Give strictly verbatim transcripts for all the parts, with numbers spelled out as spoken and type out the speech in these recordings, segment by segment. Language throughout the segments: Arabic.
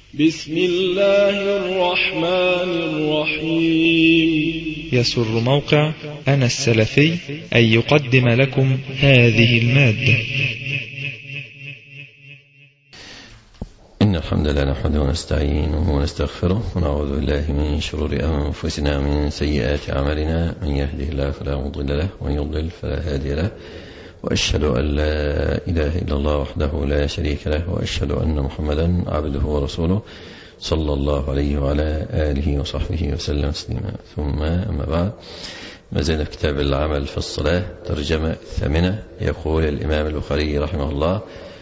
بسم الله الرحمن الرحيم. يسر موقع أنا السلفي أن يقدم لكم هذه المادة. إن الحمد لله نحمده ونستعينه ونستغفره ونعوذ بالله من شرور أنفسنا ومن سيئات أعمالنا، من يهده الله فلا مضل له ومن يضلل فلا هادي له، وأشهد أن لا إله إلا الله وحده لا شريك له، وأشهد أن محمدا عبده ورسوله صلى الله عليه وعلى آله وصحبه وسلم تسليما. ثم أما بعد، ما زلنا في كتاب العمل في الصلاة، ترجمة ثامنة. يقول الإمام البخاري رحمه الله: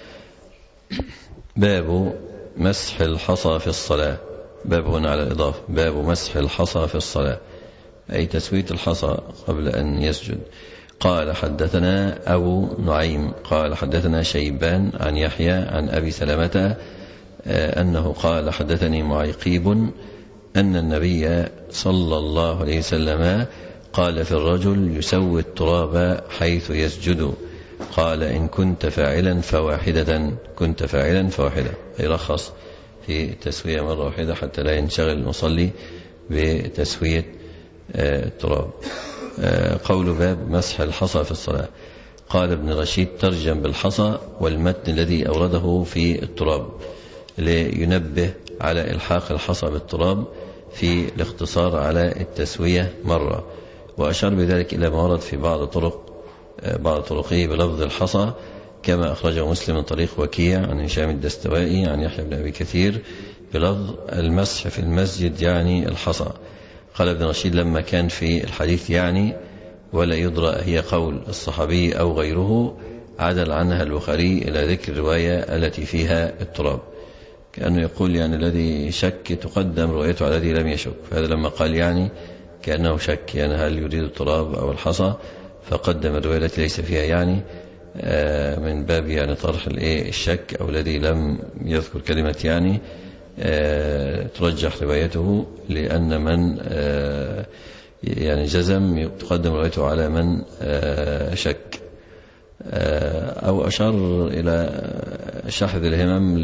باب مسح الحصى في الصلاة. باب هنا على الإضافة، باب مسح الحصى في الصلاة، أي تسوية الحصى قبل أن يسجد. قال: حدثنا أبو نعيم قال حدثنا شيبان عن يحيى عن أبي سلمة أنه قال: حدثني معيقيب أن النبي صلى الله عليه وسلم قال في الرجل يسوي التراب حيث يسجد، قال: إن كنت فاعلا فواحدة، كنت فاعلا فواحدة، أي رخص في التسوية مرة واحدة حتى لا ينشغل المصلي بتسوية التراب. قول باب مسح الحصى في الصلاة. قال ابن رشيد: ترجم بالحصى والمتن الذي أورده في التراب، لينبه على إلحاق الحصى بالتراب في الاختصار على التسوية مرة، وأشار بذلك إلى ما ورد في بعض طرق بعض طرقه بلفظ الحصى، كما أخرجه مسلم من طريق وكيع عن هشام الدستوائي عن يحيى بن أبي كثير بلفظ المسح في المسجد يعني الحصى. قال ابن رشيد: لما كان في الحديث يعني ولا يدرى هي قول الصحابي أو غيره، عدل عنها البخاري إلى ذكر الرواية التي فيها التراب، كأنه يقول يعني الذي شك تقدم روايته على الذي لم يشك. فهذا لما قال يعني كأنه شك، يعني هل يريد التراب أو الحصى، فقدم الرواية التي ليس فيها يعني من باب يعني طرح الشك، أو الذي لم يذكر كلمة يعني ترجح روايته، لأن من يعني جزم تقدم روايته على من شك. أو أشار إلى شحذ الهمم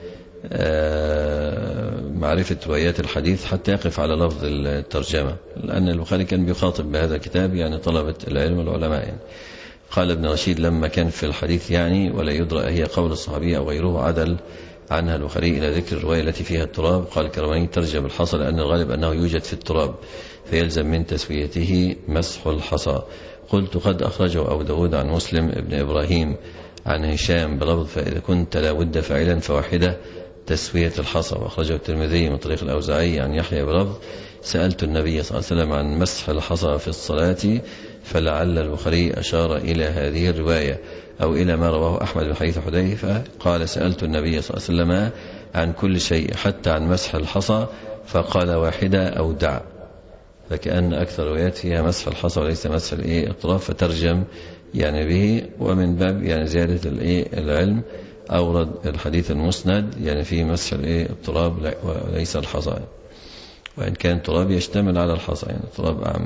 لمعرفة روايات الحديث حتى يقف على لفظ الترجمة، لأن البخاري كان بيخاطب بهذا الكتاب يعني طلبة العلم والعلماء يعني. قال ابن رشيد: لما كان في الحديث يعني ولا يدرى هي قول الصحابي أو غيره، عدل عنها البخاري إلى ذكر الرواية التي فيها التراب. قال الكرماني: ترجم الحصى لأن الغالب أنه يوجد في التراب، فيلزم من تسويته مسح الحصى. قلت: قد أخرجه أبو داود عن مسلم ابن إبراهيم عن هشام بلفظ: فإذا كنت لا بد فاعلا فواحدة تسوية الحصى. وأخرجه الترمذي من طريق الأوزاعي عن يحيى بلفظ: سألت النبي صلى الله عليه وسلم عن مسح الحصى في الصلاة، فلعل البخاري أشار إلى هذه الرواية أو إلى ما رواه أحمد من حديث حذيفة قال: سألت النبي صلى الله عليه وسلم عن كل شيء حتى عن مسح الحصى، فقال: واحدة أو دع. فكأن أكثر روايات فيها مسح الحصى وليس مسح الأطراف، فترجم يعني به. ومن باب يعني زيادة العلم أورد الحديث المسند يعني فيه مسح التراب وليس الحصى، وإن كان التراب يشتمل على الحصى يعني التراب أعم.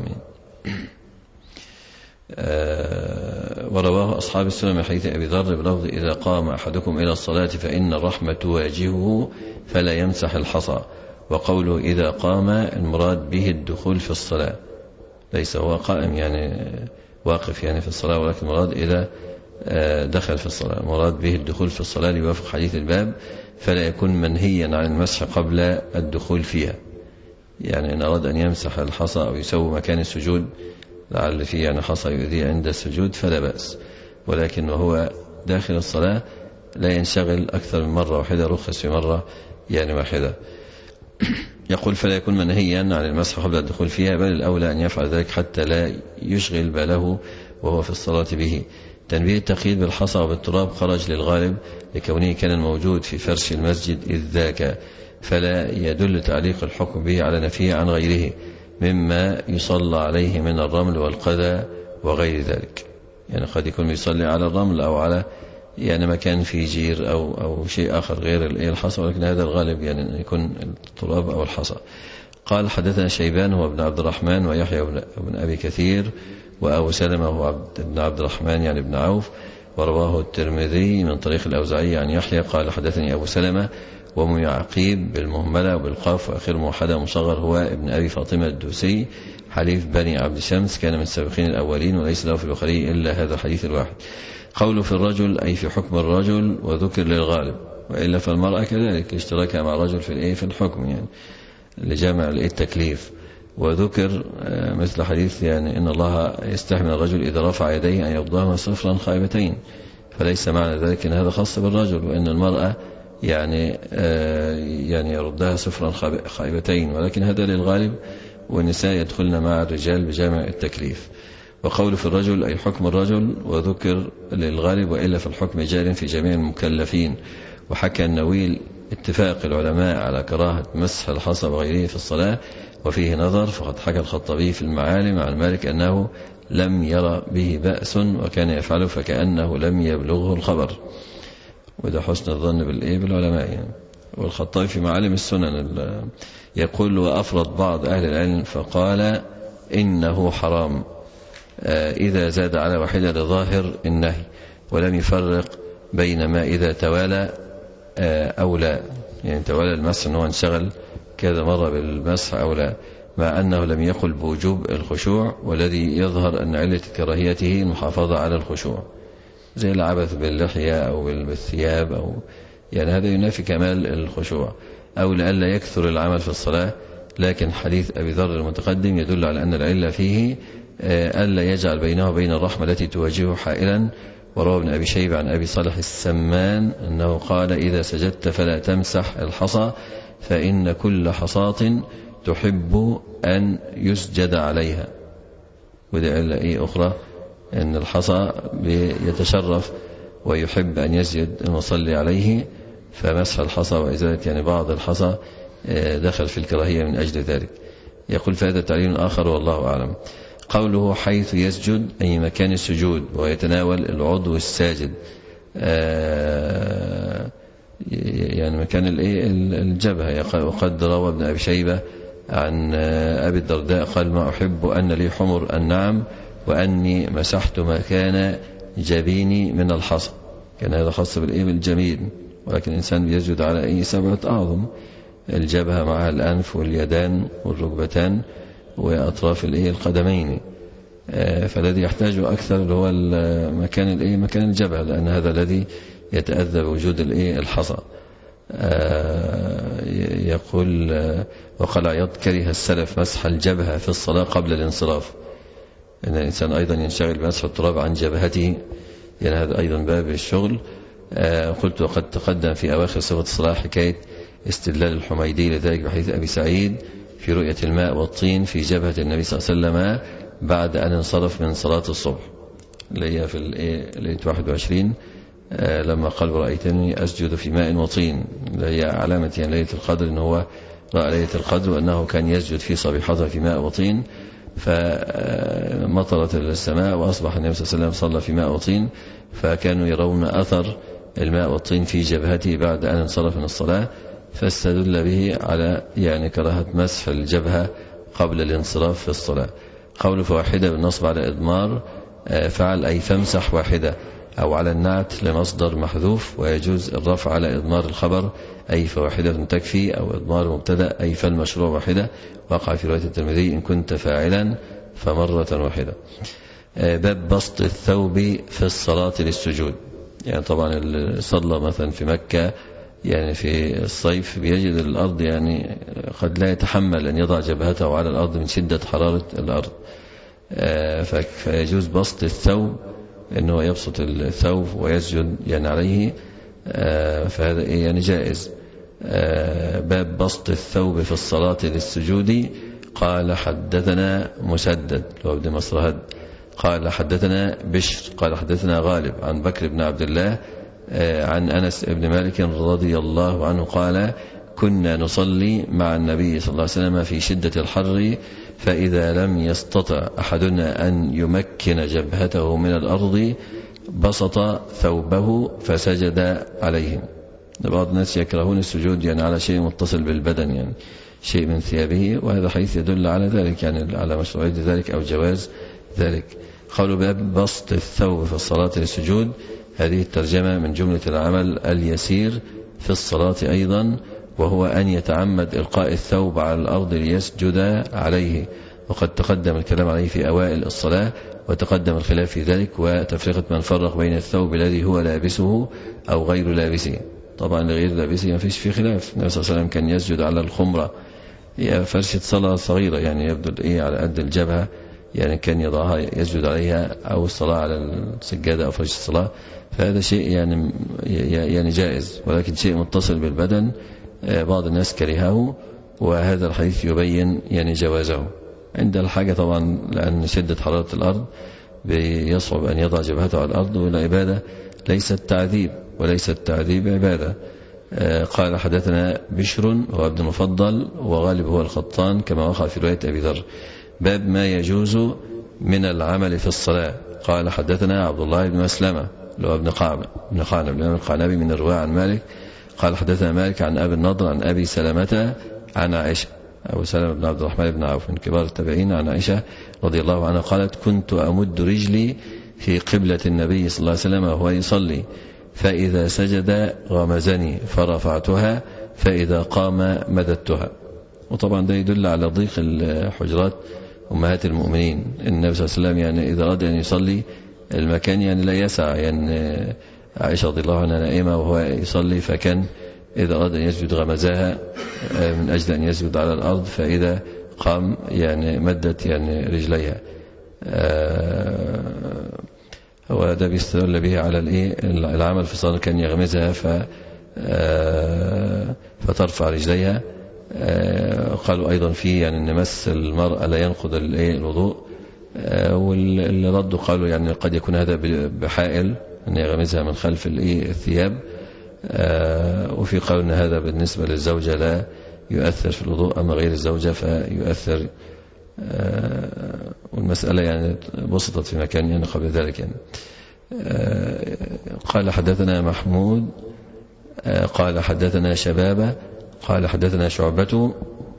آه ورواه أصحاب السنن من حديث أبي ذر بلفظ: إذا قام أحدكم إلى الصلاة فإن الرحمة تواجهه فلا يمسح الحصى. وقوله إذا قام المراد به الدخول في الصلاة، ليس هو قائم يعني واقف يعني في الصلاة، ولكن المراد إذا آه دخل في الصلاة، المراد به الدخول في الصلاة ليوافق حديث الباب، فلا يكون منهيا عن المسح قبل الدخول فيها. يعني إن أراد أن يمسح الحصى أو يسوي مكان السجود لعل فيه يعني حصى يؤذي عند السجود فلا بأس، ولكن وهو داخل الصلاة لا ينشغل أكثر من مرة واحدة، رخص في مرة يعني واحدة. يقول: فلا يكون منهيا عن المسح قبل الدخول فيها، بل الأولى أن يفعل ذلك حتى لا يشغل باله وهو في الصلاة به. تنبيه التقييد بالحصى وبالتراب خرج للغالب لكونه كان موجود في فرش المسجد إذ ذاك، فلا يدل تعليق الحكم به على نفيه عن غيره مما يصلى عليه من الرمل والقذى وغير ذلك. يعني قد يكون يصلي على الرمل أو على يعني مكان فيه جير أو, أو شيء آخر غير الحصى، ولكن هذا الغالب يعني أن يكون التراب أو الحصى. قال: حدثنا شيبان هو ابن عبد الرحمن ويحيى بن أبي كثير وأبو سلمة هو ابن عبد الرحمن يعني ابن عوف، ورواه الترمذي من طريق الأوزاعي عن يحيى قال: حدثني أبو سلمة وأم يعقيب بالمهملة وبالقاف وآخر موحدة مصغر هو ابن أبي فاطمة الدوسي حليف بني عبد شمس، كان من السابقين الأولين، وليس له في البخاري إلا هذا الحديث الواحد. قوله في الرجل أي في حكم الرجل، وذكر للغالب، وإلا فالمرأة كذلك اشتراكها مع الرجل في الإيه في الحكم يعني لجمع التكليف. وذكر مثل حديث يعني إن الله يستحمل الرجل إذا رفع يديه أن يرضاهما صفرا خائبتين، فليس معنى ذلك أن هذا خاص بالرجل، وأن المرأة يعني يعني يردها صفرا خائبتين، ولكن هذا للغالب، والنساء يدخلن مع الرجال بجامع التكليف. وقول في الرجل أي حكم الرجل، وذكر للغالب، وإلا في الحكم جار في جميع المكلفين. وحكى النووي اتفاق العلماء على كراهة مسح الحصى وغيره في الصلاة، وفيه نظر، فقد حكى الخطابي في المعالم عن مالك أنه لم يرى به بأس وكان يفعله فكأنه لم يبلغه الخبر، وده حسن الظن بالإيه بالعلماء يعني. والخطابي في معالم السنن يقول وأفرض بعض أهل العلم فقال إنه حرام إذا زاد على واحدة لظاهر النهي، ولم يفرق بين ما إذا توالى أو لا، يعني توالى المسح أنه انشغل كذا مرة بالمسح أو لا، مع أنه لم يقل بوجوب الخشوع، والذي يظهر أن علة كراهيته المحافظة على الخشوع، زي العبث باللحية أو بالثياب، أو يعني هذا ينافي كمال الخشوع، أو لئلا يكثر العمل في الصلاة. لكن حديث أبي ذر المتقدم يدل على أن العلة فيه ألا يجعل بينه وبين الرحمة التي تواجهه حائلا. وروى ابن أبي شيبة عن أبي صالح السمان أنه قال إذا سجدت فلا تمسح الحصى فإن كل حصاة تحب أن يسجد عليها. ودي علة إيه أخرى، أن الحصى يتشرف ويحب أن يسجد المصلي عليه، فمسح الحصى وإزالة يعني بعض الحصى دخل في الكراهية من أجل ذلك. يقول فهذا تعليم آخر والله أعلم. قوله حيث يسجد أي مكان السجود، ويتناول العضو الساجد يعني مكان الجبهة. وقد روى ابن أبي شيبة عن أبي الدرداء قال ما أحب أن لي حمر النعم وأني مسحت مكان جبيني من الحصى، كان هذا خاص بالجميل، ولكن الإنسان بيسجد على أي سبعة أعظم، الجبهة معها الأنف واليدان والركبتان وأطراف القدمين، فالذي يحتاج أكثر هو مكان مكان الجبهة، لأن هذا الذي يتأذى بوجود الحصى. يقول وقال عياض كره السلف مسح الجبهة في الصلاة قبل الانصراف، أن الإنسان أيضا ينشغل بمسح التراب عن جبهته، يعني هذا أيضا باب الشغل. قلت وقد تقدم في أواخر صفة الصلاة حكاية استدلال الحميدي لذلك بحديث أبي سعيد في رؤية الماء والطين في جبهة النبي صلى الله عليه وسلم بعد أن انصرف من صلاة الصبح، اللي هي في ليلة واحد وعشرين لما قال رأيتني أسجد في ماء وطين، اللي هي علامة يعني ليلة القدر، إن هو رأى ليلة القدر وأنه كان يسجد في صبيحتها في ماء وطين، فمطرت السماء وأصبح النبي صلى الله عليه وسلم صلى في ماء وطين، فكانوا يرون أثر الماء والطين في جبهته بعد أن انصرف من الصلاة، فاستدل به على يعني كراهة مسح الجبهة قبل الانصراف في الصلاة. قول فواحدة بالنصب على إضمار فعل أي فامسح واحدة، أو على النعت لمصدر محذوف، ويجوز الرفع على إضمار الخبر أي فواحدة تكفي، أو إضمار مبتدأ أي فالمشروع واحدة، وقع في رواية الترمذي إن كنت فاعلا فمرة واحدة. باب بسط الثوب في الصلاة للسجود، يعني طبعا اللي صلى مثلا في مكة يعني في الصيف بيجد الأرض يعني قد لا يتحمل أن يضع جبهته على الأرض من شدة حرارة الأرض، فيجوز بسط الثوب، أنه يبسط الثوب ويسجد يعني عليه، فهذا يعني جائز. باب بسط الثوب في الصلاة للسجود. قال حدثنا مسدد وابن مصرهد قال حدثنا بشر قال حدثنا غالب عن بكر بن عبد الله عن أنس بن مالك رضي الله عنه قال كنا نصلي مع النبي صلى الله عليه وسلم في شدة الحر، فإذا لم يستطع أحدنا أن يمكن جبهته من الأرض بسط ثوبه فسجد عليهم. بعض الناس يكرهون السجود يعني على شيء متصل بالبدن، يعني شيء من ثيابه، وهذا حيث يدل على ذلك، يعني على مشروعية ذلك أو جواز ذلك. قالوا باب بسط الثوب في الصلاة للسجود، هذه الترجمة من جملة العمل اليسير في الصلاة أيضا، وهو أن يتعمد إلقاء الثوب على الأرض ليسجد عليه، وقد تقدم الكلام عليه في أوائل الصلاة، وتقدم الخلاف في ذلك وتفرقة من فرق بين الثوب الذي هو لابسه أو غير لابسه. طبعا لغير لابسه ما فيش فيه خلاف. النبي صلى الله عليه وسلم كان يسجد على الخمرة، هي فرشة صلاة صغيرة يعني يبدو إيه على قد الجبهة، يعني كان يضعها يسجد عليها، أو الصلاة على السجادة أو فرشة الصلاة، فهذا شيء يعني يعني جائز، ولكن شيء متصل بالبدن بعض الناس كرهه، وهذا الحديث يبين يعني جوازه عند الحاجة طبعا، لأن شدة حرارة الأرض بيصعب أن يضع جبهته على الأرض، والعبادة ليست تعذيب، وليس التعذيب عبادة. قال حدثنا بشر هو ابن المفضل وغالب هو القطان كما وقع في رواية أبي ذر. باب ما يجوز من العمل في الصلاة. قال حدثنا عبد الله بن مسلمة اللي هو ابن قعنب ابن قعنب ابن القعنبي من الرواية عن مالك. قال حدثنا مالك عن أبي النضر عن أبي سلمة عن عائشة، أبو سلمة بن عبد الرحمن بن عوف من كبار التابعين، عن عائشة رضي الله عنها قالت: كنت أمد رجلي في قبلة النبي صلى الله عليه وسلم وهو يصلي، فإذا سجد غمزني فرفعتها، فإذا قام مددتها. وطبعا ده يدل على ضيق الحجرات أمهات المؤمنين. النبي صلى الله عليه وسلم يعني إذا أراد أن يصلي المكان يعني لا يسع، يعني عائشة رضي الله عنها نائمة وهو يصلي، فكان إذا أراد أن يسجد غمزها من أجل أن يسجد على الأرض، فإذا قام يعني مدت يعني رجليها. هو ده بيستدل به على العمل في الصلاة، كان يغمزها ف فترفع رجليها. قالوا أيضا فيه يعني أن مس المرأة لا ينقض الوضوء، واللي ردوا قالوا يعني قد يكون هذا بحائل أن يغمزها من خلف الثياب، وفي قول أن هذا بالنسبة للزوجة لا يؤثر في الوضوء، أما غير الزوجة فيؤثر. والمسألة يعني بسطت في مكان يعني قبل ذلك يعني. قال حدثنا محمود قال حدثنا شبابة قال حدثنا شعبة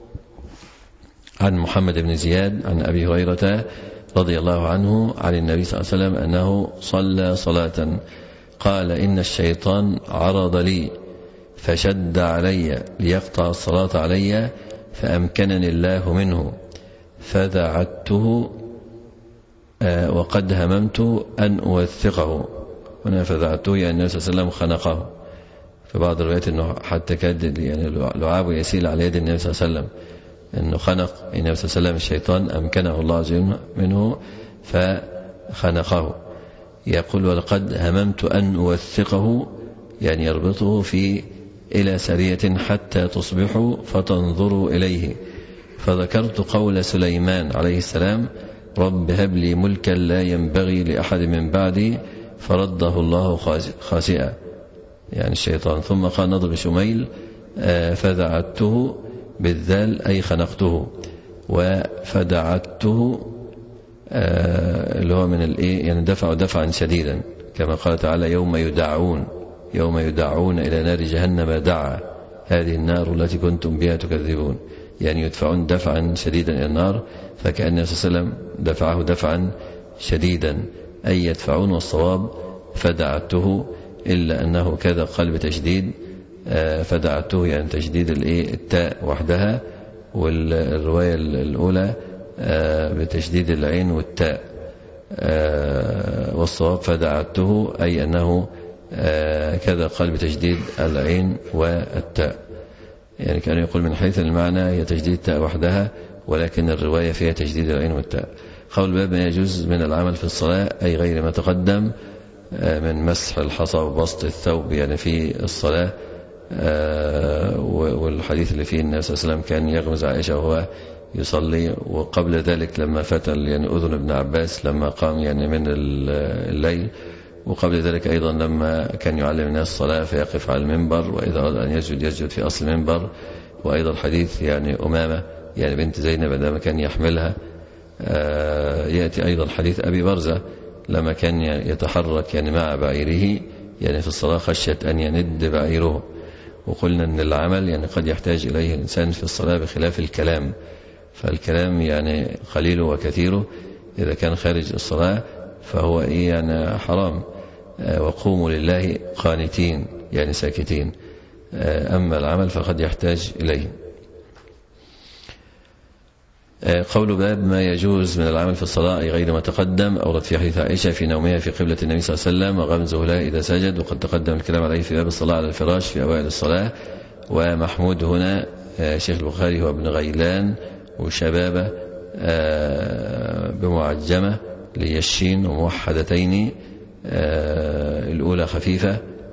عن محمد بن زياد عن أبي هريرة رضي الله عنه عن النبي صلى الله عليه وسلم أنه صلى صلاة قال: إن الشيطان عرض لي فشد علي ليقطع الصلاة علي، فأمكنني الله منه، فذعدته وقد هممت أن أوثقه. هنا فذعدته يعني النبي صلى الله عليه وسلم خنقه. في بعض الروايات أنه حتى كاد يعني لعابه يسيل على يد النبي صلى الله عليه وسلم، أنه خنق النبي صلى الله عليه وسلم الشيطان، أمكنه الله عز وجل منه فخنقه. يقول: ولقد هممت أن أوثقه، يعني يربطه في إلى سرية حتى تصبحوا فتنظروا إليه، فذكرت قول سليمان عليه السلام: رب هب لي ملكا لا ينبغي لأحد من بعدي، فرده الله خاسئا، يعني الشيطان. ثم قال نضر بشميل: فذعدته بالذال أي خنقته، وفدعدته اللي هو من الايه يعني دفع دفعا شديدا، كما قال تعالى: يوم يدعون يوم يدعون إلى نار جهنم دعا، هذه النار التي كنتم بها تكذبون، يعني يدفعون دفعا شديدا إلى النار. فكأن النبي صلى الله عليه وسلم دفعه دفعا شديدا أي يدفعون، والصواب فدعته، إلا أنه كذا قلب تشديد، فدعته يعني تشديد التاء وحدها، والرواية الأولى بتشديد العين والتاء، والصواب فدعته أي أنه كذا قلب تشديد العين والتاء، يعني كان يقول من حيث المعنى هي تشديد التاء وحدها، ولكن الرواية فيها تشديد العين والتاء. قول باب ما يجوز من العمل في الصلاة أي غير ما تقدم من مسح الحصى وبسط الثوب يعني في الصلاة، والحديث اللي فيه النبي صلى الله عليه وسلم كان يغمز عائشة وهو يصلي، وقبل ذلك لما فتل يعني أذن ابن عباس لما قام يعني من الليل، وقبل ذلك أيضا لما كان يعلم الناس الصلاة فيقف على المنبر، وإذا أراد أن يسجد يسجد في أصل المنبر. وأيضا حديث يعني أمامة يعني بنت زينب عندما كان يحملها. يأتي أيضا حديث أبي برزة لما كان يتحرك يعني مع بعيره يعني في الصلاة خشية أن يند بعيره. وقلنا أن العمل يعني قد يحتاج إليه الإنسان في الصلاة بخلاف الكلام، فالكلام يعني قليله وكثيره إذا كان خارج الصلاة فهو إيه يعني حرام. وقوموا لله قانتين يعني ساكتين. أما العمل فقد يحتاج إليه. قول باب ما يجوز من العمل في الصلاة غير ما تقدم، أورد في حديث عائشة في نومها في قبلة النبي صلى الله عليه وسلم وغمزه لها إذا سجد، وقد تقدم الكلام عليه في باب الصلاة على الفراش في أوائل الصلاة. ومحمود هنا شيخ البخاري هو ابن غيلان وشبابة بمعجمة ليشين وموحدتين، الأولى خفيفة.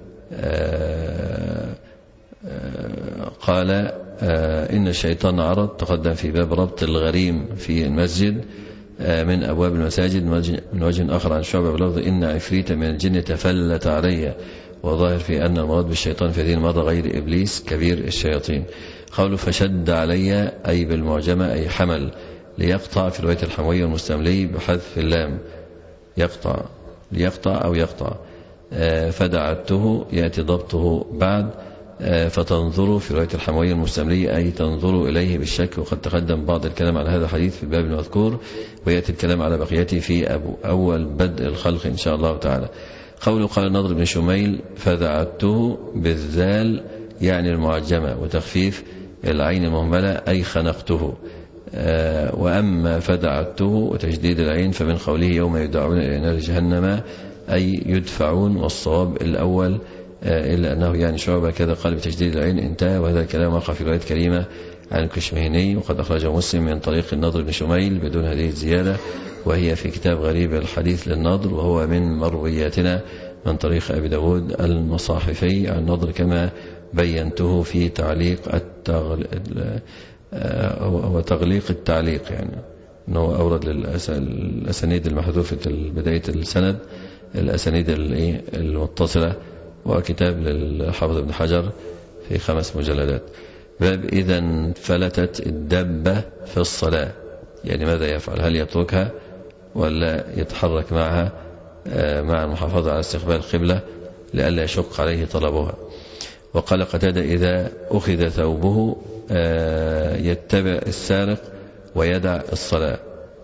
قال إن الشيطان عرض، تقدم في باب ربط الغريم في المسجد من أبواب المساجد من وجه آخر عن شعبة بلفظ إن عفريتا من الجن تفلت علي، وظاهر في أن المراد بالشيطان في هذه المرة غير إبليس كبير الشياطين. قوله فشد علي أي بالمعجمة أي حمل، ليقطع في رواية الحموية والمستملي بحذف اللام، يقطع ليقطع أو يقطع. فدعته يأتي ضبطه بعد، فتنظروا في رواية الحموية المستملية أي تنظروا إليه بالشك. وقد تقدم بعض الكلام على هذا الحديث في الباب المذكور، ويأتي الكلام على بقيته في أبو أول بدء الخلق إن شاء الله تعالى. قوله قال النضر بن شميل فدعته بالذال يعني المعجمة وتخفيف العين المهملة أي خنقته. وأما فدعته وتشديد العين فمن قوله يوم يدعون إلى نار جهنم أي يدفعون، والصواب الأول إلا أنه يعني شعبة كذا قال بتشديد العين انتهى. وهذا الكلام وقع في رواية كريمة عن الكشمهني، وقد أخرجه مسلم من طريق النضر بن شميل بدون هذه الزيادة، وهي في كتاب غريب الحديث للنضر، وهو من مروياتنا من طريق أبي داود المصاحفي عن النضر كما بينته في تعليق التغل... هو تغليق التعليق، يعني أنه أورد للأسانيد المحذوفة بداية السند الأسانيد المتصلة، وكتاب للحافظ ابن حجر في خمس مجلدات. باب إذا انفلتت الدبة في الصلاة، يعني ماذا يفعل؟ هل يتركها ولا يتحرك معها مع المحافظة على استقبال القبلة لئلا يشق عليه طلبها؟ وقال قتادة إذا أخذ ثوبه يتبع السارق ويدع الصلاة.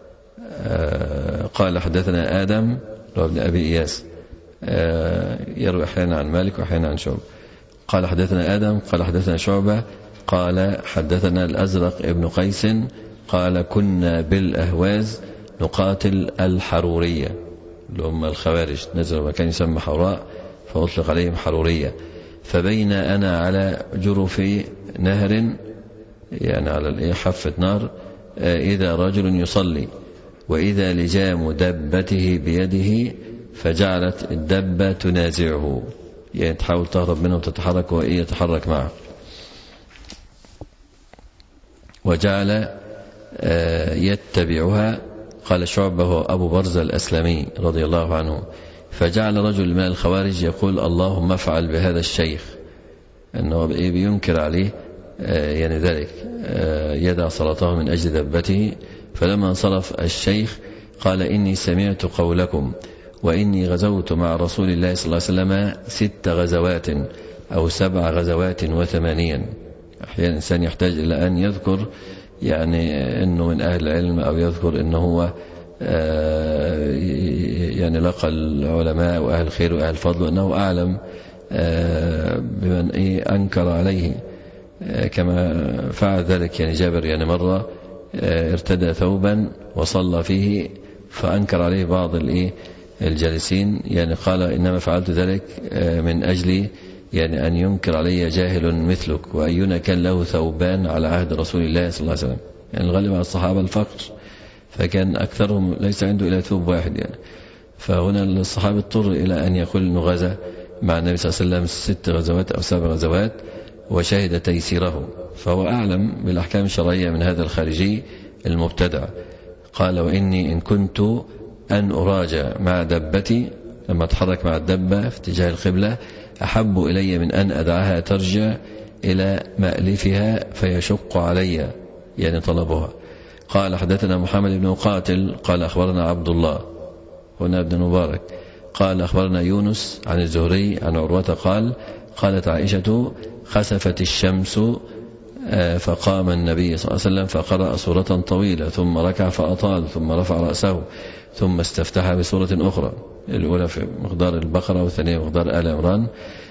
قال حدثنا آدم ابن أبي إياس يروي أحيانا عن مالك وأحيانا عن شعبة. قال حدثنا آدم قال حدثنا شعبة قال حدثنا الأزرق ابن قيس قال كنا بالأهواز نقاتل الحرورية اللي هم الخوارج، نزلوا مكان يسمى حوراء فأطلق عليهم حرورية. فبين أنا على جرف نهر، يعني على حافة نار، إذا رجل يصلي وإذا لجام دبته بيده فجعلت الدبة تنازعه، يعني تحاول تهرب منه وتتحرك وإيه يتحرك معه. وجعل يتبعها. قال شعبة هو أبو برزة الأسلمي رضي الله عنه. فجعل رجل من الخوارج يقول اللهم افعل بهذا الشيخ، أنه بينكر عليه يعني ذلك، يدع صلاته من أجل دبته. فلما انصرف الشيخ قال إني سمعت قولكم وإني غزوت مع رسول الله صلى الله عليه وسلم ست غزوات أو سبع غزوات وثمانيا. أحيانا الإنسان يحتاج إلى أن يذكر يعني أنه من أهل العلم، أو يذكر أنه هو يعني لقى العلماء وأهل الخير وأهل الفضل، أنه أعلم بمن أنكر عليه، كما فعل ذلك يعني جابر، يعني مرة ارتدى ثوبا وصلى فيه فأنكر عليه بعض الجالسين، يعني قال إنما فعلت ذلك من أجل يعني أن ينكر علي جاهل مثلك، وأينا كان له ثوبان على عهد رسول الله صلى الله عليه وسلم، يعني الغالب على الصحابة الفقر، فكان أكثرهم ليس عنده إلا ثوب واحد يعني. فهنا الصحابة اضطر إلى أن يقول أنه غزا مع النبي صلى الله عليه وسلم ست غزوات أو سبع غزوات وشهد تيسيره، فهو أعلم بالأحكام الشرعية من هذا الخارجي المبتدع. قال وإني إن كنت أن أراجع مع دبتي، لما أتحرك مع الدبة في اتجاه القبلة، أحب إلي من أن أدعها ترجع إلى مألفها فيشق علي، يعني طلبها. قال حدثنا محمد بن مقاتل قال أخبرنا عبد الله هنا ابن مبارك قال أخبرنا يونس عن الزهري عن عروة قال قالت عائشة خسفت الشمس فقام النبي صلى الله عليه وسلم فقرأ سورة طويلة ثم ركع فأطال ثم رفع رأسه ثم استفتح بسورة أخرى، الأولى في مقدار البقرة والثانية مقدار آل عمران،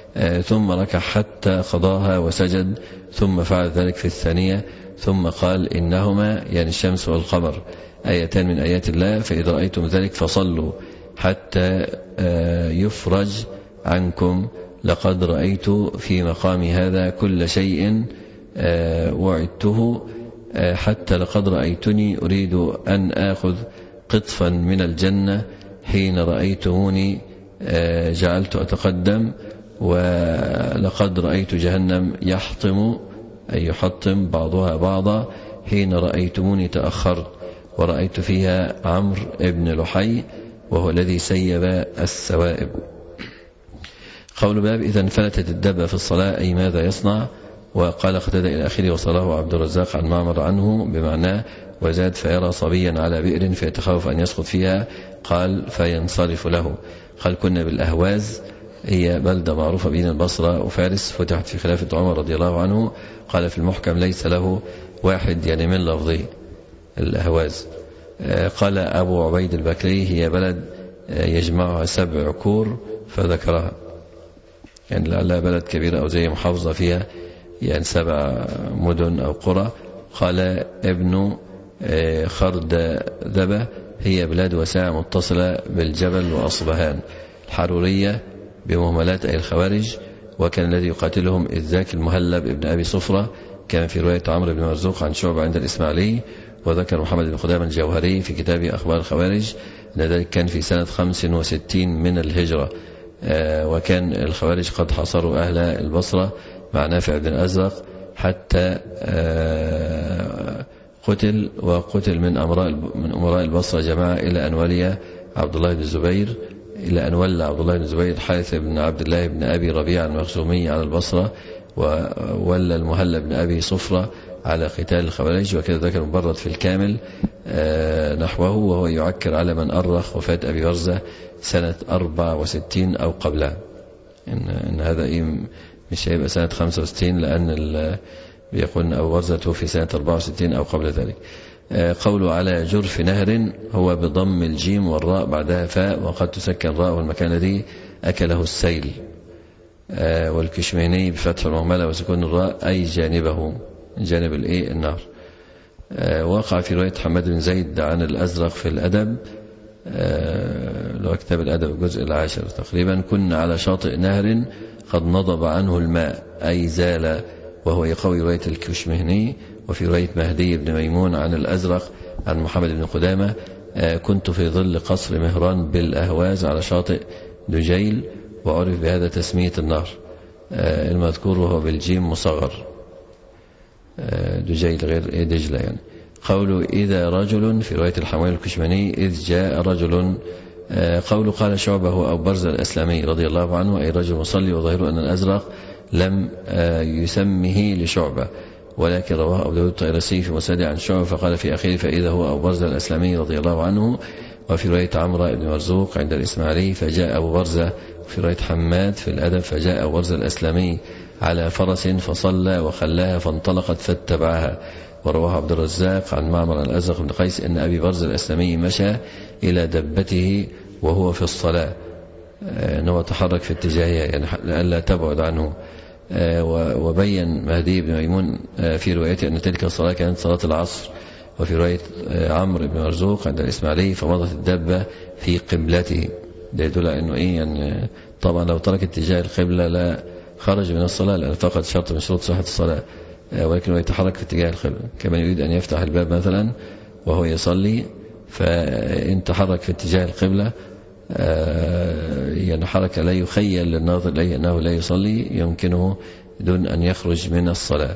ثم ركع حتى قضاها وسجد، ثم فعل ذلك في الثانية، ثم قال إنهما يعني الشمس والقمر آيتان من آيات الله، فإذا رأيتم ذلك فصلوا حتى يفرج عنكم، لقد رأيت في مقام هذا كل شيء وعدته، حتى لقد رأيتني أريد أن آخذ قطفا من الجنة حين رأيتموني جعلت أتقدم، ولقد رأيت جهنم يحطم أي يحطم بعضها بعضا حين رأيتموني تأخرت، ورأيت فيها عمرو بن لحي وهو الذي سيب السوائب. قول باب إذا انفلتت الدابة في الصلاة أي ماذا يصنع؟ وقال قتادة إلى آخره وصلاه عبد الرزاق عن معمر عنه بمعناه، وزاد فيرى صبيا على بئر فيتخوف أن يسقط فيها، قال فينصرف له. قال كنا بالأهواز، هي بلدة معروفة بين البصرة وفارس، فتحت في خلافة عمر رضي الله عنه. قال في المحكم ليس له واحد يعني من لفظه الأهواز. قال أبو عبيد البكري هي بلد يجمعها سبع عكور فذكرها، يعني لعلها بلد كبيرة أو زي محافظة فيها يعني سبع مدن أو قرى. قال ابن خردذبة هي بلاد واسعة متصلة بالجبل وأصبهان. الحرورية بمهملات أي الخوارج، وكان الذي يقاتلهم إذ ذاك المهلب ابن أبي صفرة، كان في رواية عمرو بن مرزوق عن شعبة عند الإسماعيلي. وذكر محمد بن قدامة الجوهري في كتابه أخبار الخوارج أن ذلك كان في سنة خمس وستين من الهجرة، وكان الخوارج قد حاصروا أهل البصرة مع نافع بن الأزرق حتى قتل، وقتل من أمراء من أمراء البصرة جماعة إلى أن ولي عبد الله بن الزبير إلى أن ولى عبد الله بن الزبير حارث بن عبد الله بن أبي ربيعة المخزومي على البصرة، وولى المهلب بن أبي صفرة على قتال الخوارج. وكذا ذكر مبرد في الكامل نحوه، وهو يعكر على من أرخ وفاة أبي برزة سنة أربع وستين أو قبلها، إن, إن هذا إيه مش هيبقى سنة خمسة وستين، لأن بيقول أبو برزة توفي سنة أربعة وستين أو قبل ذلك. قوله على جرف نهر هو بضم الجيم والراء بعدها فاء، وقد تسكن راء والمكان الذي أكله السيل. والكشميني بفتح المهملة وسكون الراء أي جانبه، جانب الإيه النهر. وقع في رواية حماد بن زيد عن الأزرق في الأدب، لو كتاب الأدب الجزء العاشر تقريبا، كنا على شاطئ نهر قد نضب عنه الماء أي زال، وهو يقوي رواية الكشمهني. وفي رواية مهدي بن ميمون عن الأزرق عن محمد بن قدامة كنت في ظل قصر مهران بالأهواز على شاطئ دجيل، وعرف بهذا تسمية النهر المذكور وهو بالجيم مصغر، دجيل غير دجلة يعني. قوله إذا رجل في رواية الحموي الكشماني إذ جاء رجل. قوله قال شعبة هو أبو برزة الأسلمي رضي الله عنه أي رجل مصلي، وظاهره أن الأزرق لم يسمه لشعبة، ولكن رواه أبو داود الطيرسي في مسنده عن شعبة فقال في أخير فإذا هو أبو برزة الأسلمي رضي الله عنه. وفي رواية عمرو بن مرزوق عند الإسماعيلي فجاء أبو برزة، وفي رواية حماد في الأدب فجاء أبو برزة الأسلمي على فرس فصلى وخلاها فانطلقت فاتبعها. ورواه عبد الرزاق عن معمر الأزرق بن قيس أن أبي برزة الأسلمي مشى إلى دبته وهو في الصلاة، أنه تحرك في اتجاهها يعني لألا تبعد عنه. وبين مهدي بن ميمون في روايته أن تلك الصلاة كانت صلاة العصر. وفي رواية عمرو بن مرزوق عند الإسماعيلي فمضت الدابة في قبلته، ده يدل أنه إيه يعني طبعا لو ترك اتجاه القبلة لا خرج من الصلاة، لأن فقط شرط من شروط صحة الصلاة، ولكن هو يتحرك في اتجاه القبلة. كما يريد أن يفتح الباب مثلا وهو يصلي، فإن تحرك في اتجاه القبلة يعني حركة لا يخيل للناظر إليه أنه لا يصلي، يمكنه دون أن يخرج من الصلاة.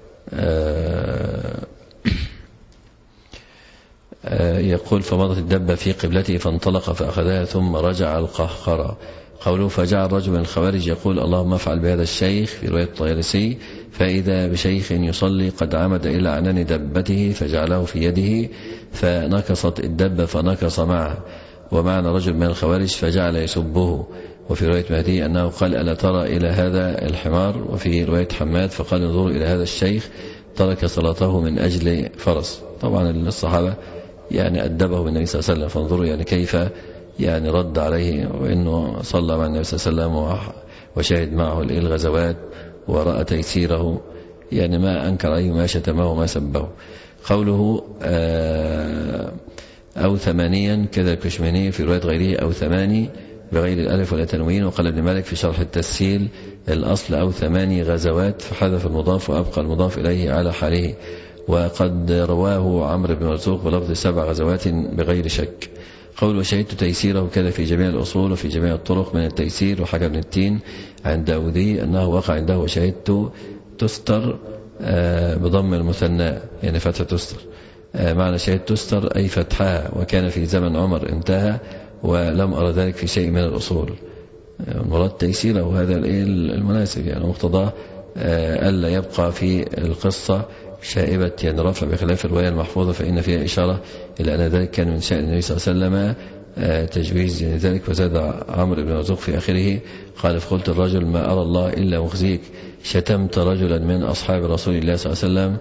يقول فمضت الدبة في قبلته فانطلق فأخذها ثم رجع القهقرة. قوله فجعل رجل من الخوارج يقول اللهم افعل بهذا الشيخ في رواية الطيالسي، فإذا بشيخ يصلي قد عمد إلى عنان دبته فجعله في يده فنكصت الدبة فنكص معه. ومعنى رجل من الخوارج فجعل يسبه. وفي رواية مهدي أنه قال ألا ترى إلى هذا الحمار. وفي رواية حماد فقال انظروا إلى هذا الشيخ ترك صلاته من أجل فرس. طبعا الصحابة يعني أدبه النبي صلى الله عليه وسلم، فانظروا يعني كيف يعني رد عليه، وإنه صلى مع النبي صلى الله عليه وسلم وشهد معه الغزوات ورأى تيسيره، يعني ما أنكر أي ما شتمه وما سبه. قوله أو ثمانيا كذا الكشميني في رواية غيره أو ثماني بغير الألف ولا تنوين. وقال ابن مالك في شرح التسهيل الأصل أو ثماني غزوات فحذف المضاف وأبقى المضاف إليه على حاله. وقد رواه عمرو بن مرزوق بلفظ سبع غزوات بغير شك. قول وشهدت تيسيره كذا في جميع الأصول وفي جميع الطرق من التيسير. وحكى ابن التين عند داودي أنه وقع عنده وشهدت تستر بضم المثنى يعني فتح تستر، معنى شهدت تستر أي فتحها، وكان في زمن عمر انتهى ولم أرى ذلك في شيء من الأصول. مراد تيسيره وهذا المناسب، يعني مقتضاه ألا يبقى في القصة شائبة يعني رفع بخلاف الرواية المحفوظة، فإن فيها إشارة إلى أن ذلك كان من شأن النبي صلى الله عليه وسلم تجويز يعني ذلك. وزاد عمرو بن مرزوق في آخره قال فقلت الرجل ما أرى الله إلا مخزيك، شتمت رجلا من أصحاب رسول الله صلى الله عليه وسلم.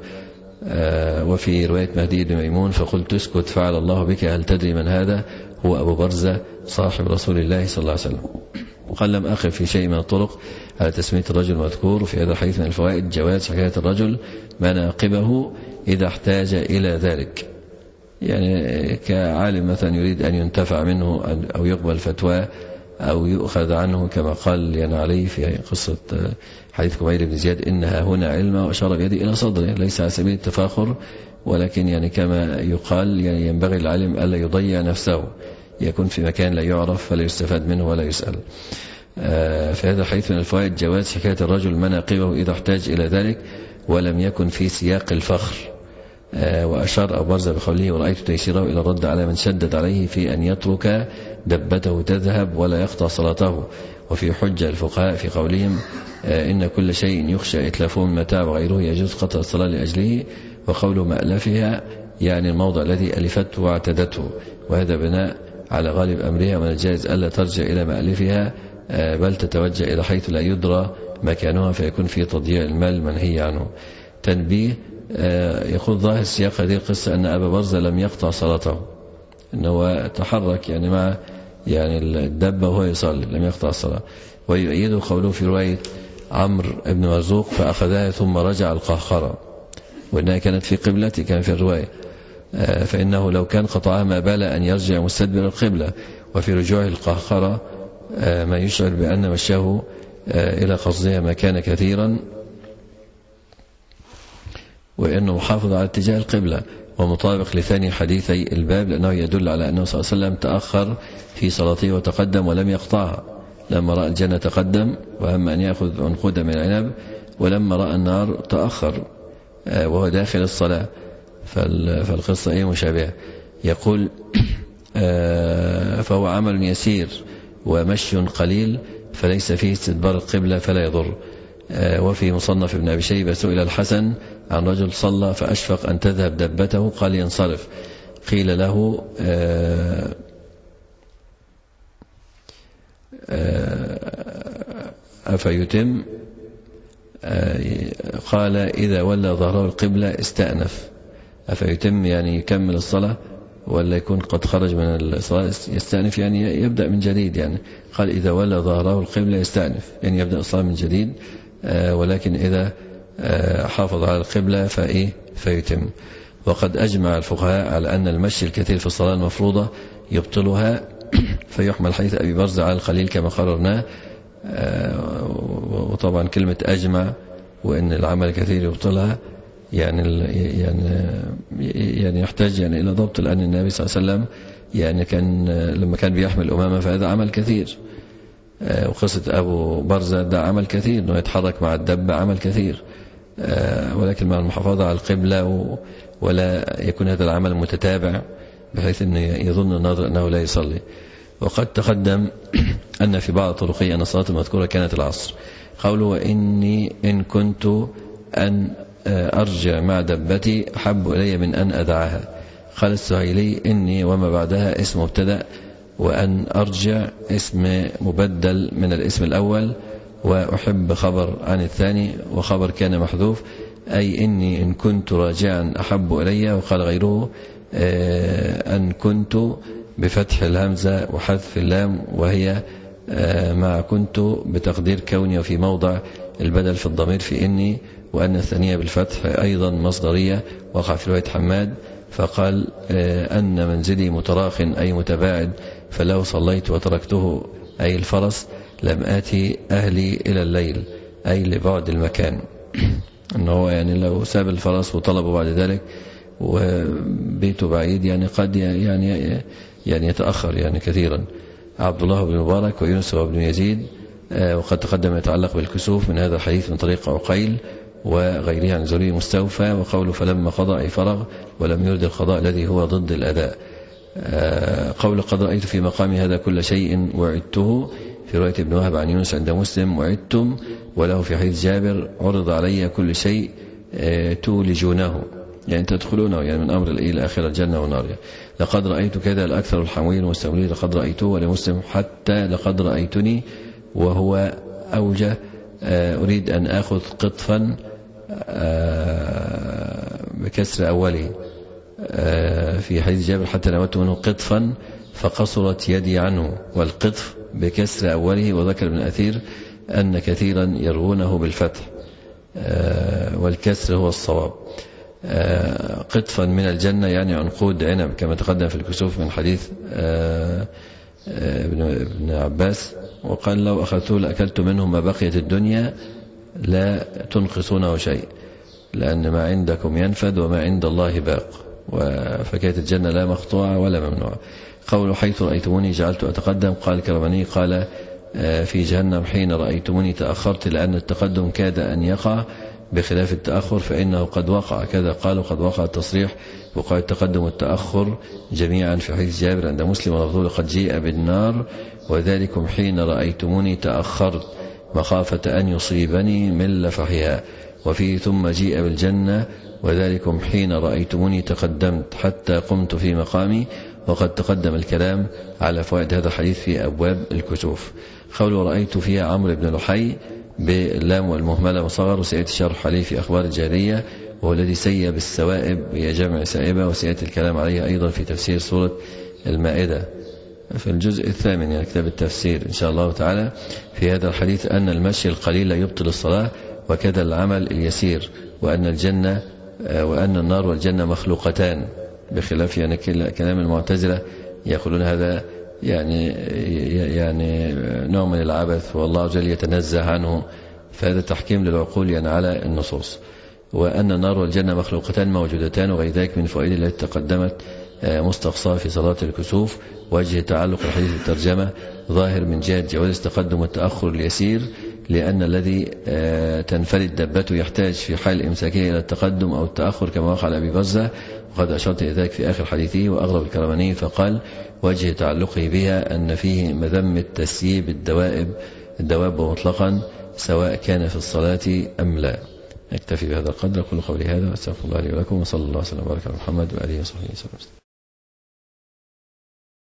وفي رواية مهدي بن ميمون فقلت اسكت فعل الله بك، هل تدري من هذا؟ هو أبو برزة صاحب رسول الله صلى الله عليه وسلم. قال لم أقف في شيء من الطرق على تسمية الرجل المذكور. وفي هذا الحديث من الفوائد جواز حكاية الرجل مناقبه إذا احتاج إلى ذلك، يعني كعالم مثلا يريد أن ينتفع منه أو يقبل فتوى أو يؤخذ عنه كما قال يعني عليه في قصة حديث كميل بن زياد إنها هنا علم، وأشار بيده إلى صدره، ليس على سبيل التفاخر ولكن يعني كما يقال يعني ينبغي العالم ألا يضيع نفسه، يكون في مكان لا يعرف فلا يستفاد منه ولا يسأل. في هذا الحديث من الفوائد جواز حكاية الرجل مناقبه إذا احتاج إلى ذلك ولم يكن في سياق الفخر. وأشار أبو برزة بقوله ورأيت تيسيره إلى الرد على من شدد عليه في أن يترك دبته تذهب ولا يقطع صلاته. وفي حجة الفقهاء في قولهم إن كل شيء يخشى إتلافه من متاع وغيره يجوز قطع الصلاة لأجله. وقوله مألفها يعني الموضع الذي ألفته واعتدته، وهذا بناء على غالب أمرها، ومن الجائز ألا ترجع إلى مألفها بل تتوجه إلى حيث لا يدرى مكانها فيكون في تضييع المال منهي عنه. تنبيه يقول ظاهر سياق هذه القصة أن أبا برزة لم يقطع صلاته، أنه تحرك يعني مع يعني الدبة وهو يصلي لم يقطع الصلاة. ويؤيده قوله في رواية عمرو بن مرزوق فأخذها ثم رجع القهقرة، وإنها كانت في قبلته كان في الرواية، فإنه لو كان قطعها ما بال أن يرجع مستدبر القبلة. وفي رجوعه القهقرة ما يشعر بأن مشاه إلى قصدها ما كان كثيرا، وإنه محافظ على اتجاه القبلة ومطابق لثاني حديثي الباب، لأنه يدل على أنه صلى الله عليه وسلم تأخر في صلاته وتقدم ولم يقطعها. لما رأى الجنة تقدم وهم أن يأخذ عنقودا من العنب، ولما رأى النار تأخر وهو داخل الصلاة. فالقصة أي مشابهة. يقول فهو عمل يسير ومشي قليل فليس فيه استدبار القبلة فلا يضر. وفي مصنف ابن أبي شيبة سئل الحسن عن رجل صلى فأشفق أن تذهب دبته قال ينصرف. قيل له أفيتم؟ قال إذا ولى ظهره القبلة استأنف. أفيتم يعني يكمل الصلاة ولا يكون قد خرج من الصلاة؟ يستأنف يعني يبدأ من جديد. يعني قال إذا ولى ظهره القبلة يستأنف يعني يبدأ الصلاة من جديد، ولكن إذا حافظ على القبلة فإيه فيتم. وقد أجمع الفقهاء على أن المشي الكثير في الصلاة المفروضة يبطلها، فيحمل حديث أبي برزة على القليل كما قررناه. وطبعا كلمة أجمع وإن العمل الكثير يبطلها يعني يعني يعني يحتاج يعني إلى ضبط، لأن النبي صلى الله عليه وسلم يعني كان لما كان بيحمل أمامه فهذا عمل كثير، وقصة أبو برزة ده عمل كثير أنه يتحرك مع الدبة عمل كثير، ولكن مع المحافظة على القبلة ولا يكون هذا العمل متتابع بحيث أن يظن الناظر أنه لا يصلي. وقد تقدم أن في بعض طرقه أن الصلاة المذكورة كانت العصر. قوله وإني إن كنت أن أرجع مع دبتي أحب إلي من أن أدعها. قال السهيلي إني وما بعدها اسم مبتدأ، وأن أرجع اسم مبدل من الاسم الأول، وأحب خبر عن الثاني وخبر كان محذوف، أي إني إن كنت راجعا أحب إلي. وقال غيره أن كنت بفتح الهمزة وحذف اللام وهي مع كنت بتقدير كوني، وفي موضع البدل في الضمير في إني، وأن الثانية بالفتح أيضا مصدرية وقع في رواية حماد، فقال أن منزلي متراخ أي متباعد، فلو صليت وتركته أي الفرس لم آتي أهلي إلى الليل أي لبعد المكان. أنه هو يعني لو ساب الفرس وطلبه بعد ذلك وبيته بعيد يعني قد يعني يعني يتأخر يعني كثيرا. عبد الله بن مبارك ويونس وابن يزيد، وقد تقدم يتعلق بالكسوف من هذا الحديث من طريق عقيل وغيره عن زهري مستوفى، وقوله فلما قضى أي فرغ ولم يرد القضاء الذي هو ضد الأداء. قول قد رأيت في مقام هذا كل شيء وعدته في رواية ابن وهب عن يونس عند مسلم وعدتم، وله في حديث جابر عرض علي كل شيء تولجونه يعني تدخلونه يعني من أمر إلى آخر الجنة والنار. لقد رأيت كذا الأكثر الحموي المستولي لقد رأيته، ولمسلم حتى لقد رأيتني، وهو أوجه أريد أن أخذ قطفا بكسر أوله في حديث جابر حتى نوت منه قطفا فقصرت يدي عنه، والقطف بكسر أوله. وذكر ابن أثير أن كثيرا يروونه بالفتح والكسر هو الصواب. قطفا من الجنة يعني عنقود عنب كما تقدم في الكسوف من حديث ابن عباس، وقال لو أخذته لأكلت منه ما بقيت الدنيا لا تنقصونه شيء، لأن ما عندكم ينفد وما عند الله باق، فكانت الجنة لا مقطوعة ولا ممنوعة. قول حيث رأيتموني جعلت أتقدم، قال كرمني قال في جهنم حين رأيتموني تأخرت لأن التقدم كاد أن يقع بخلاف التأخر فإنه قد وقع، كذا قالوا قد وقع التصريح وقال التقدم والتأخر جميعا في حديث جابر عند مسلم ولفظه قد جيء بالنار وذلكم حين رأيتموني تأخرت مخافة أن يصيبني من لفحها، وفيه ثم جيء بالجنة وذلكم حين رأيتموني تقدمت حتى قمت في مقامي، وقد تقدم الكلام على فوائد هذا الحديث في أبواب الكسوف. قول رأيت فيها عمرو بن لحي باللام والمهملة مصغر، وسيأتي الشرح عليه في أخبار الجارية، وهو الذي سيب السوائب هي جمع سائبة، وسيأتي الكلام عليه أيضا في تفسير سورة المائدة في الجزء الثامن يعني كتاب التفسير إن شاء الله تعالى. في هذا الحديث أن المشي القليل لا يبطل الصلاة، وكذا العمل اليسير، وأن الجنة وأن النار والجنة مخلوقتان، بخلاف يعني كلام المعتزلة يقولون هذا يعني يعني نوع من العبث والله عز وجل يتنزه عنه، فهذا تحكيم للعقول يعني على النصوص. وأن النار والجنة مخلوقتان موجودتان، وغير ذلك من فوائد التي تقدمت مستقصى في صلاة الكسوف. وجه تعلق الحديث بالترجمة ظاهر من جهة جواز التقدم والتأخر اليسير، لأن الذي تنفرد دبته يحتاج في حال إمساكه إلى التقدم أو التأخر كما وقع على أبي برزة، وقد أشرت إلى ذلك في آخر حديثه. وأغرب الكرماني فقال وجه تعلقه بها أن فيه مذمة تسييب الدوائب الدواب مطلقا سواء كان في الصلاة أم لا. أكتفي بهذا القدر، كل قولي هذا، أستغفر الله لي ولكم، وصلى الله وسلم وبارك على محمد وآله وصحبه وسلم.